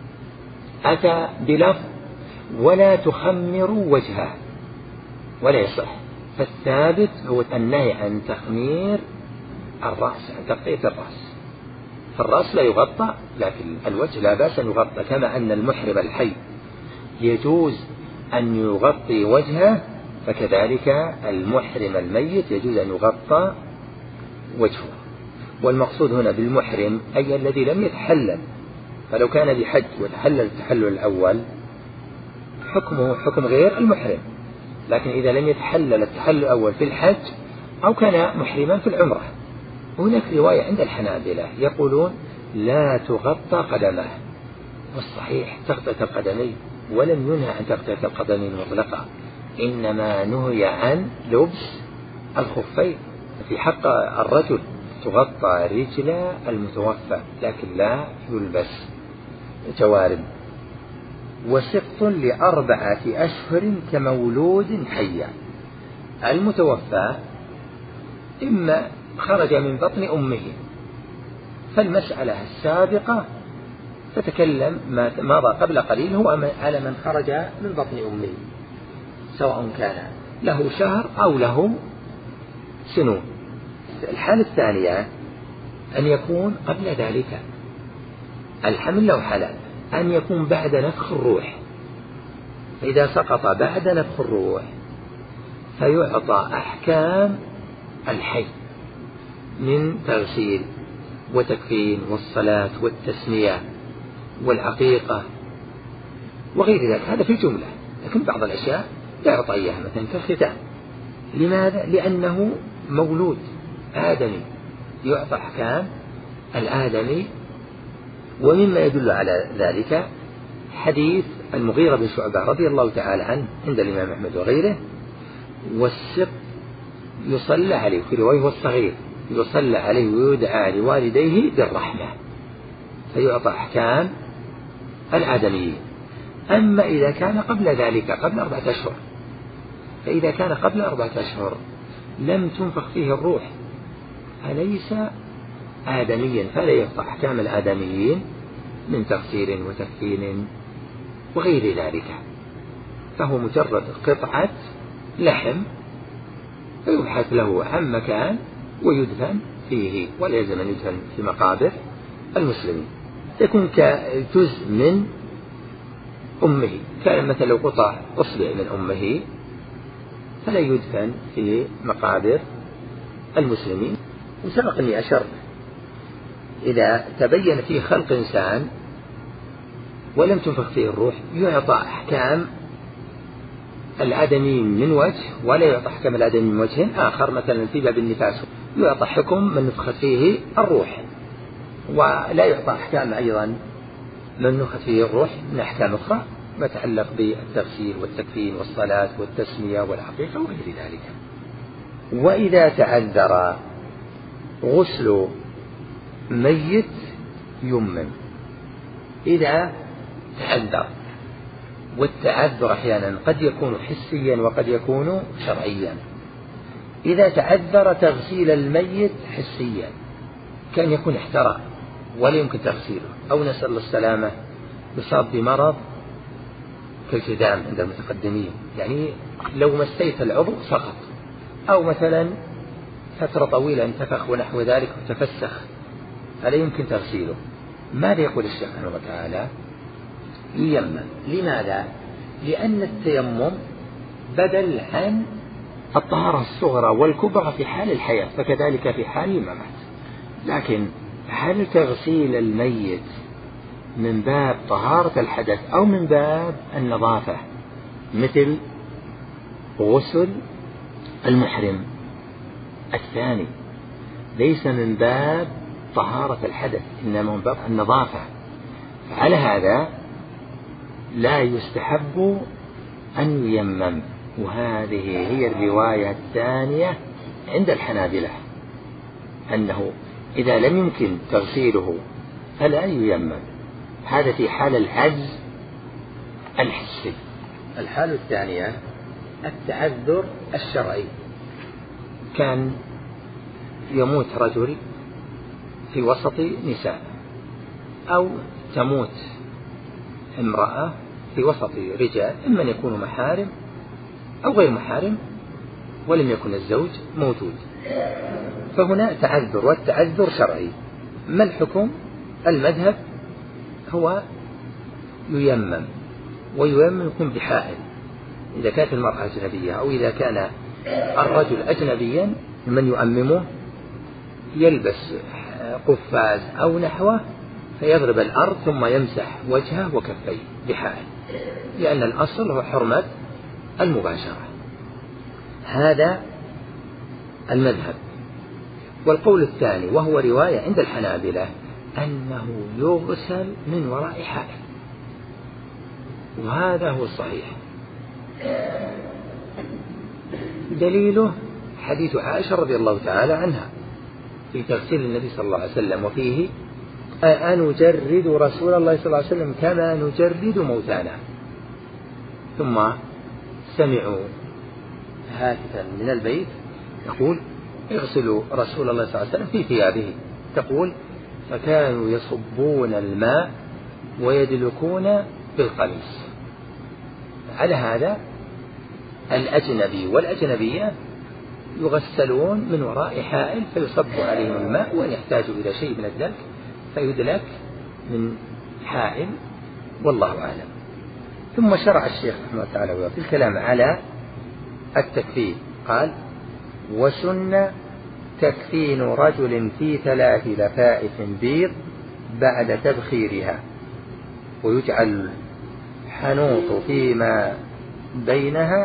S2: أتى بلفظ ولا تخمر وجهه، ولا يصح. فالثابت هو النهي عن تخمير الرأس، عن تغطية الرأس. فالرأس لا يغطى، لكن الوجه لا بأس أن يغطى، كما أن المحرم الحي يجوز أن يغطي وجهه، فكذلك المحرم الميت يجوز أن يغطى وجهه. والمقصود هنا بالمحرم أي الذي لم يتحلل، فلو كان بحج وتحلل التحلل الأول حكمه حكم غير المحرم، لكن إذا لم يتحلل التحلل الأول في الحج أو كان محرما في العمرة. هناك رواية عند الحنابلة يقولون لا تغطى قدمه، والصحيح تغطية القدمين، ولم ينهى عن تغطية القدمين مطلقا، إنما نهي عن لبس الخفين. في حق الرجل تغطى رجل المتوفى، لكن لا يلبس جوارب. وسقط لأربعة أشهر كمولود حيا. المتوفى إما خرج من بطن أمه، فالمسألة السابقة تتكلم ما مضى قبل قليل هو على من خرج من بطن أمه، سواء كان له شهر أو له سنون. الحالة الثانية أن يكون قبل ذلك الحمل له حلال، أن يكون بعد نفخ الروح. فإذا سقط بعد نفخ الروح فيعطى أحكام الحي من تغسيل وتكفين والصلاة والتسمية والعقيقة وغير ذلك، هذا في الجملة. لكن بعض الأشياء لا يعطى إياها، مثلا كالختان. لماذا؟ لأنه مولود آدمي، يعطى أحكام الآدمي. ومما يدل على ذلك حديث المغيرة بن شعبة رضي الله تعالى عنه عند الإمام أحمد وغيره: والسقط يصلى عليه، في رواية والصغير يصلى عليه ويدعى لوالديه بالرحمة، فيعطى أحكام الآدميين. أما إذا كان قبل ذلك قبل أربعة أشهر، فإذا كان قبل أربعة أشهر لم تنفخ فيه الروح فليس آدميا، فلا يعطى أحكام الآدميين من تغسيل وتكفين وغير ذلك، فهو مجرد قطعة لحم فيبحث له عن مكان ويدفن فيه، ولا يلزم أن يدفن في مقابر المسلمين. يكون كجزء من أمه، كان مثلا لو قطع أصبع من أمه فلا يدفن في مقابر المسلمين. وسبق أني أشرت إذا تبين فيه خلق إنسان ولم تنفخ فيه الروح يعطى أحكام الآدمي من وجه، ولا يعطى أحكام الآدمي من وجه آخر. مثلا في باب النفاس يعطى حكم من نفخت فيه الروح، ولا يعطى أحكام أيضا من نفخت فيه الروح من أحكام أخرى ما يتعلق بالتغسيل والتكفين والصلاة والتسمية والعقيقة وغير ذلك. وإذا تعذر غسل ميت يمم، إذا تعذر، والتعذر أحيانا قد يكون حسيا وقد يكون شرعيا. إذا تعذر تغسيل الميت حسيا، كان يكون احترق ولا يمكن تغسيله، أو نسأل الله السلامة يصاب بمرض كالجذام عند المتقدمين، يعني لو مسيت العضو سقط، أو مثلا فترة طويلة انتفخ ونحو ذلك وتفسخ، فلا يمكن تغسيله. ماذا يقول الشيخ رحمه الله تعالى؟ ييمم. لماذا؟ لأن التيمم بدل عن الطهارة الصغرى والكبرى في حال الحياة، فكذلك في حال الممات. لكن هل تغسيل الميت من باب طهارة الحدث أو من باب النظافة، مثل غسل المحرم؟ الثاني ليس من باب طهارة الحدث، إنما من باب النظافة. فعلى هذا لا يستحب أن ييمم. وهذه هي الرواية الثانية عند الحنابلة، أنه إذا لم يمكن تغسيله فلا ييمم. هذا في حال العجز الحسي. الحالة الثانية التعذر الشرعي. كان يموت رجل في وسط نساء، أو تموت امرأة في وسط رجال، إما أن يكونوا محارم أو غير محارم ولم يكن الزوج موجود، فهنا تعذر، والتعذر شرعي. ما الحكم؟ المذهب هو ييمم، وييمم يكون بحائل إذا كانت المرأة أجنبية، أو إذا كان الرجل أجنبيا من يؤممه يلبس قفاز أو نحوه فيضرب الأرض ثم يمسح وجهه وكفيه بحائل، لأن الأصل هو حرمة المباشرة. هذا المذهب. والقول الثاني وهو رواية عند الحنابلة أنه يغسل من وراء حائل، وهذا هو الصحيح. دليله حديث عائشة رضي الله تعالى عنها في تغسيل النبي صلى الله عليه وسلم، وفيه أنجرد رسول الله صلى الله عليه وسلم كما نجرد موتانا. ثم سمعوا هاتفا من البيت يقول اغسلوا رسول الله صلى الله عليه وسلم في ثيابه، تقول فكانوا يصبون الماء ويدلكون بالقميص. على هذا الأجنبي والأجنبية يغسلون من وراء حائل فيصب عليهم الماء، وإن يحتاجوا إلى شيء من الدلك فيدلك من حائل، والله أعلم. ثم شرع الشيخ رحمه الله تعالى في الكلام على التكفين، قال وسن تكفين رجل في ثلاث لفائف بيض بعد تبخيرها، ويجعل حنوط فيما بينها،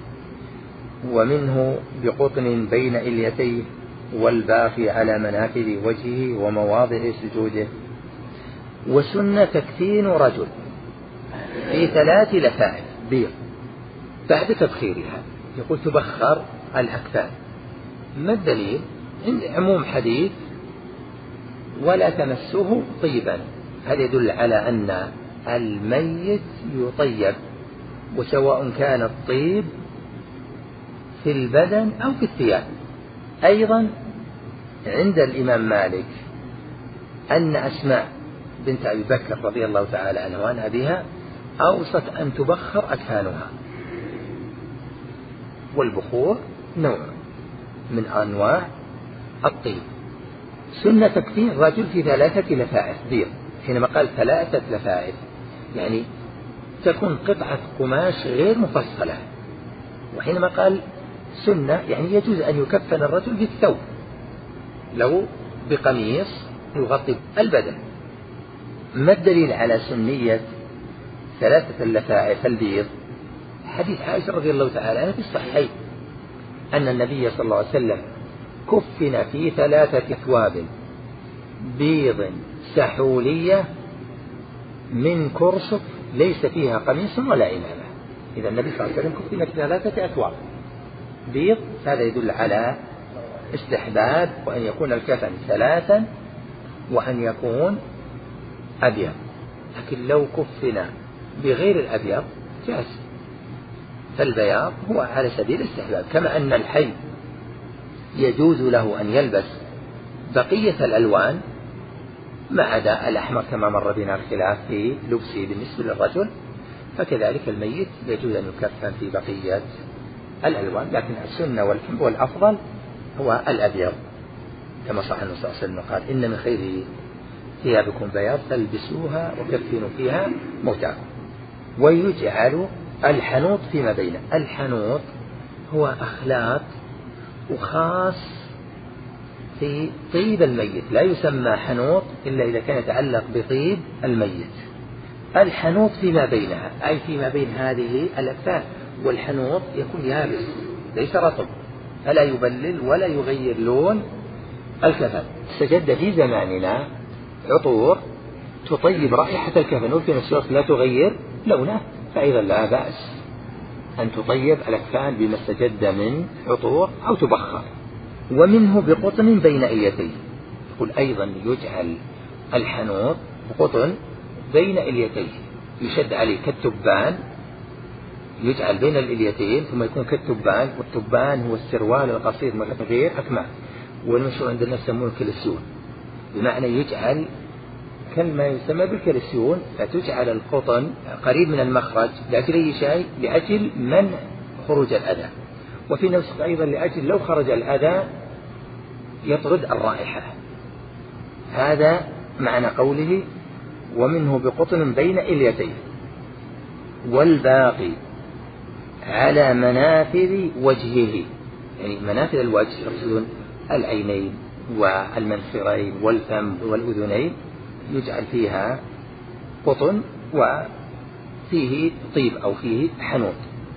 S2: ومنه بقطن بين إليتيه، والباقي على مناكب وجهه ومواضع سجوده. وسن تكفين رجل في ثلاث لفائف بيض بعد تبخيرها، يقول تبخر الأكفان. ما الدليل؟ عند عموم حديث ولا تمسه طيبا، هذا يدل على أن الميت يطيب، وسواء كان الطيب في البدن أو في الثياب. أيضا عند الإمام مالك أن أسماء بنت أبي بكر رضي الله تعالى عنها وعن أبيها أوصت أن تبخر أكفانها، والبخور نوع من أنواع الطيب. سنة تكفين رجل في ثلاثة لفائف بيض، حينما قال ثلاثة لفائف يعني تكون قطعة قماش غير مفصلة، وحينما قال سنة يعني يجوز أن يكفن الرجل بالثوب، لو بقميص يغطي البدن. ما الدليل على سنية ثلاثة اللفائف البيض؟ حديث عائشة رضي الله تعالى عنها في الصحيحين أن النبي صلى الله عليه وسلم كفن في ثلاثة ثواب بيض سحولية من كرسف ليس فيها قميص ولا إمامة. إذا النبي صلى الله عليه وسلم كفن في ثلاثة أثواب بيض، هذا يدل على استحباب، وأن يكون الكفن ثلاثا، وأن يكون أبيض. لكن لو كفن بغير الأبيض جاز، فالبياض هو على سبيل الاستحباب. كما أن الحي يجوز له أن يلبس بقية الألوان ما عدا الأحمر كما مر بنا الخلاف في لبسه بالنسبة للرجل، فكذلك الميت يجوز أن يكفن في بقية الألوان، لكن السنة والأفضل هو الأبيض، كما صح النبي صلى الله عليه وسلم قال إن من خير ثيابكم بياض فالبسوها وكفنوا فيها موتاكم. ويجعل الحنوط فيما بينه. الحنوط هو أخلاط وخاص في طيب الميت، لا يسمى حنوط إلا إذا كان يتعلق بطيب الميت. الحنوط فيما بينها أي فيما بين هذه الأكفان، والحنوط يكون يابس ليس رطب فلا يبلل ولا يغير لون الكفن. استجد في زماننا عطور تطيب رائحة الكفن وفي نفس الوقت لا تغير لونه، فأيضا لا بأس أن تطيب الأكفان بما استجد من عطور أو تبخر. ومنه بقطن بين إليتيه. يقول أيضا يجعل الحنوط بقطن بين إليتيه، يشد عليه كالتبان، يجعل بين الإليتين ثم يكون كالتبان، والتبان هو السروال القصير من غير أكمام، والمشهور عند الناس يسمونه كلسيون، بمعنى يجعل كما يسمى بالكلسيون، فتجعل القطن قريب من المخرج لأجل أي شيء، لأجل منع خروج الأذى، وفي نفس أيضا لأجل لو خرج الأذى يطرد الرائحة. هذا معنى قوله ومنه بقطن بين إليتيه. والباقي على منافذ وجهه، يعني منافذ الوجه يقصدون العينين والمنخرين والفم والأذنين، يجعل فيها قطن وفيه طيب أو فيه حنوط.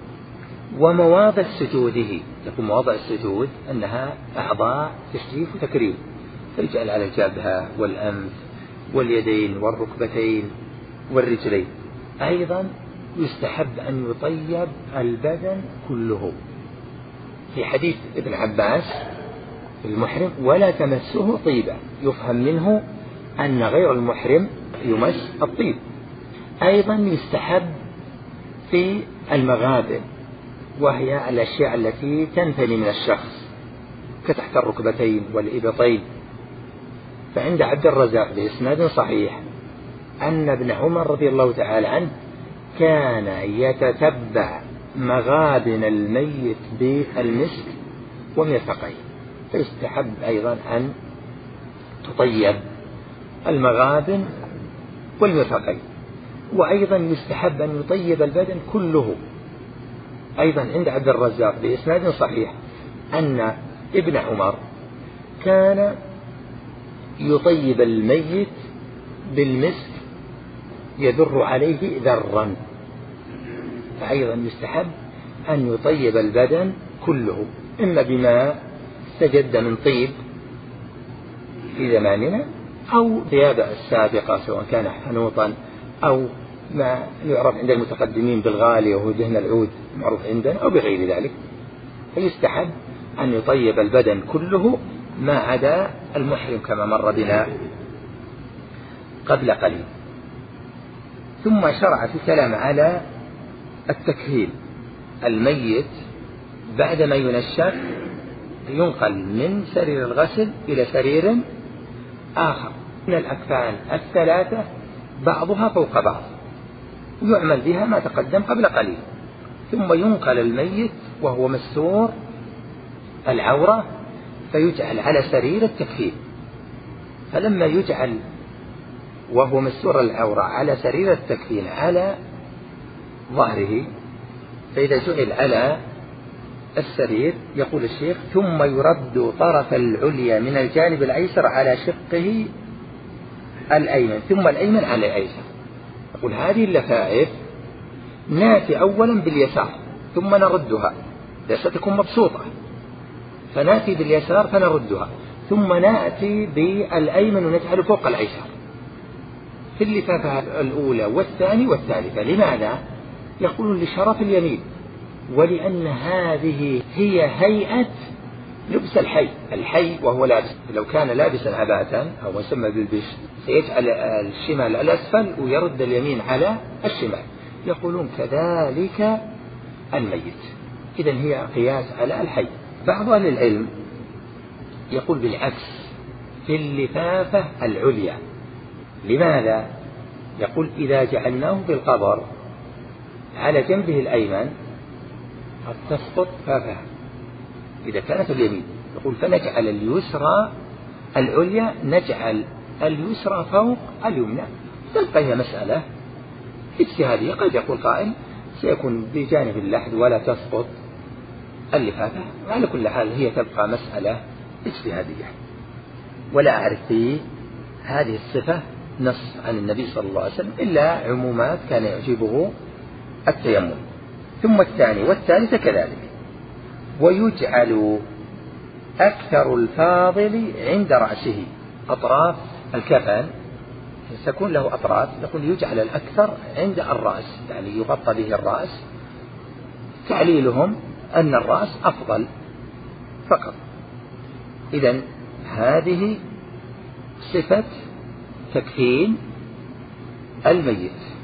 S2: ومواضع سجوده، يكون مواضع السجود أنها أعضاء تشريف وتكريم، فيجعل على الجبهة والأنف واليدين والركبتين والرجلين. أيضا يستحب أن يطيب البدن كله، في حديث ابن عباس في المحرم ولا تمسه طيبا، يفهم منه أن غير المحرم يمس الطيب. أيضا يستحب في المغابن، وهي الأشياء التي تنثني من الشخص كتحت الركبتين والإبطين، فعند عبد الرزاق بإسناد صحيح أن ابن عمر رضي الله تعالى عنه كان يتتبع مغابن الميت بالمسك ومرفقيه، فيستحب أيضا أن تطيب المغابن والمرفقين. وأيضا يستحب أن يطيب البدن كله. أيضا عند عبد الرزاق بإسناد صحيح أن ابن عمر كان يطيب الميت بالمسك يدر عليه ذرا، فأيضا يستحب أن يطيب البدن كله، إما بما استجد من طيب في زماننا أو ثياب السابقة سواء كان حنوطا أو ما يعرف عند المتقدمين بالغالي وهو دهن العود معروف عندنا أو بغير ذلك، فيستحب أن يطيب البدن كله ما عدا المحرم كما مر بنا قبل قليل. ثم شرع في الكلام على التكهيل. الميت بعدما ينشف ينقل من سرير الغسل إلى سرير آخر من الأكفان الثلاثة بعضها فوق بعض، يعمل بها ما تقدم قبل قليل، ثم ينقل الميت وهو مستور العورة فيجعل على سرير التكفين. فلما يجعل وهو مستور العورة على سرير التكفين على ظهره، فإذا جعل على السرير يقول الشيخ ثم يرد طرف العليا من الجانب الأيسر على شقه الأيمن ثم الأيمن على الأيسر. يقول هذه اللفائف ناتي أولا باليسار ثم نردها، ستكون مبسوطة، فناتي باليسار فنردها ثم نأتي بالأيمن ونجعل فوق الأيسر في اللفافة الأولى والثاني والثالثة. لماذا؟ يقولون لشرف اليمين، ولأن هذه هي هيئة لبس الحي. الحي وهو لابس، لو كان لابسا عباءة أو يسمى بالبش سيجعل الشمال الأسفل ويرد اليمين على الشمال. يقولون كذلك الميت، إذن هي قياس على الحي. بعض أهل العلم يقول بالعكس في اللفافة العليا. لماذا؟ يقول إذا جعلناه في القبر على جنبه الأيمن قد تسقط فافه إذا كانت اليمين. يقول فنجعل اليسرى العليا نجعل اليسرى فوق اليمنى. تبقى هي مسألة اجتهادية. قد يقول قائل سيكون بجانب اللحد ولا تسقط اللفافة. على كل حال هي تبقى مسألة اجتهادية. ولا أعرف في هذه الصفة نص عن النبي صلى الله عليه وسلم إلا عمومات كان يعجبه التيمم. ثم الثاني والثالث كذلك. ويجعل أكثر الفاضل عند رأسه. أطراف الكفن تكون له أطراف، يقول يجعل الأكثر عند الرأس، يعني يغطى به الرأس. تعليلهم أن الرأس أفضل فقط. إذن هذه صفة تكفين الميت.